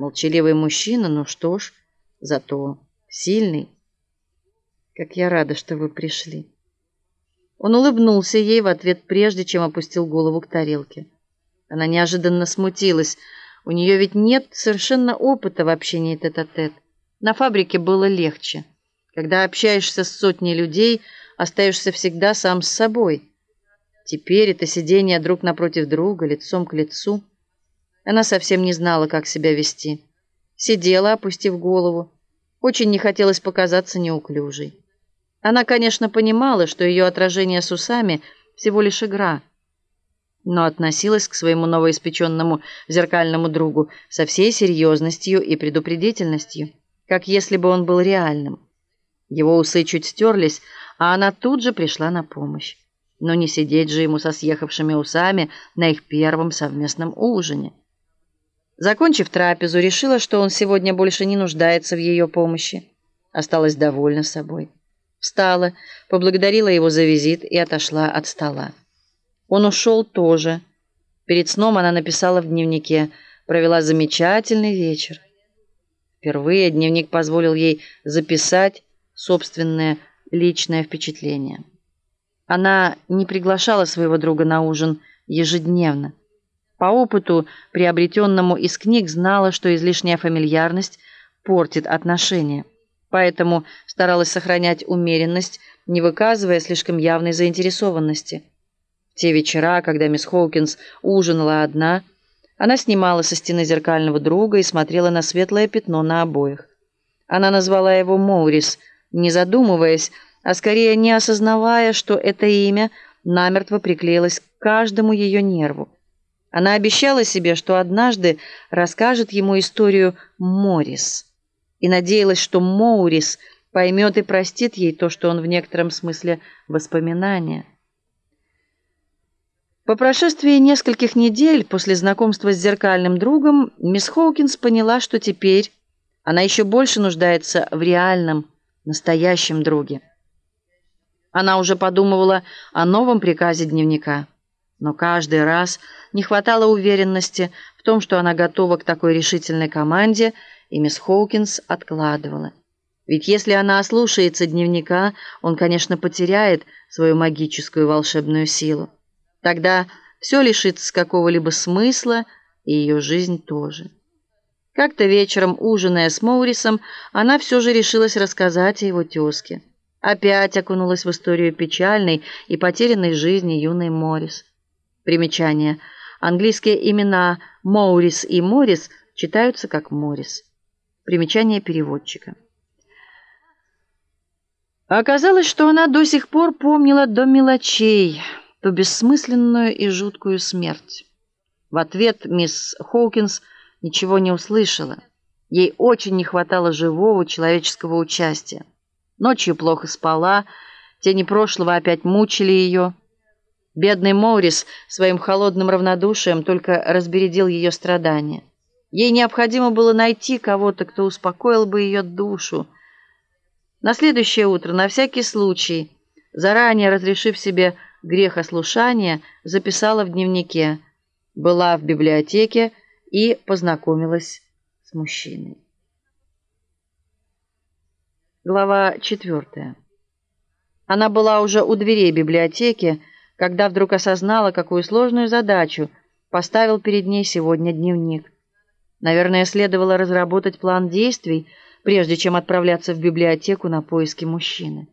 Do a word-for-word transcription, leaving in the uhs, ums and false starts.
Молчаливый мужчина, ну что ж, зато сильный. Как я рада, что вы пришли. Он улыбнулся ей в ответ, прежде чем опустил голову к тарелке. Она неожиданно смутилась. У нее ведь нет совершенно опыта в общении тет-а-тет. На фабрике было легче. Когда общаешься с сотней людей, остаешься всегда сам с собой. Теперь это сидение друг напротив друга, лицом к лицу. Она совсем не знала, как себя вести. Сидела, опустив голову. Очень не хотелось показаться неуклюжей. Она, конечно, понимала, что ее отражение с усами всего лишь игра, но относилась к своему новоиспеченному зеркальному другу со всей серьезностью и предупредительностью, как если бы он был реальным. Его усы чуть стерлись, а она тут же пришла на помощь. Но не сидеть же ему со съехавшими усами на их первом совместном ужине. Закончив трапезу, решила, что он сегодня больше не нуждается в ее помощи. Осталась довольна собой. Встала, поблагодарила его за визит и отошла от стола. Он ушел тоже. Перед сном она написала в дневнике: провела замечательный вечер. Впервые дневник позволил ей записать собственное личное впечатление. Она не приглашала своего друга на ужин ежедневно. По опыту, приобретенному из книг, знала, что излишняя фамильярность портит отношения. Поэтому старалась сохранять умеренность, не выказывая слишком явной заинтересованности. В те вечера, когда мисс Хоукинс ужинала одна, она снимала со стены зеркального друга и смотрела на светлое пятно на обоях. Она назвала его Моурис, не задумываясь, а скорее не осознавая, что это имя намертво приклеилось к каждому ее нерву. Она обещала себе, что однажды расскажет ему историю Моррис, и надеялась, что Моурис поймет и простит ей то, что он в некотором смысле воспоминание. По прошествии нескольких недель после знакомства с зеркальным другом мисс Хоукинс поняла, что теперь она еще больше нуждается в реальном, настоящем друге. Она уже подумывала о новом приказе дневника, но каждый раз не хватало уверенности в том, что она готова к такой решительной команде, и мисс Хоукинс откладывала. Ведь если она ослушается дневника, он, конечно, потеряет свою магическую волшебную силу. Тогда все лишится какого-либо смысла, и ее жизнь тоже. Как-то вечером, ужиная с Моурисом, она все же решилась рассказать о его тезке. Опять окунулась в историю печальной и потерянной жизни юной Моррис. Примечание. Английские имена Моурис и Моррис читаются как Моррис. Примечание переводчика. Оказалось, что она до сих пор помнила до мелочей ту бессмысленную и жуткую смерть. В ответ мисс Хоукинс ничего не услышала. Ей очень не хватало живого человеческого участия. Ночью плохо спала, тени прошлого опять мучили ее. Бедный Моурис своим холодным равнодушием только разбередил ее страдания. Ей необходимо было найти кого-то, кто успокоил бы ее душу. На следующее утро, на всякий случай, заранее разрешив себе грех ослушания, записала в дневнике: была в библиотеке и познакомилась с мужчиной. Глава четвертая. Она была уже у дверей библиотеки, когда вдруг осознала, какую сложную задачу поставил перед ней сегодня дневник. Наверное, следовало разработать план действий, прежде чем отправляться в библиотеку на поиски мужчины.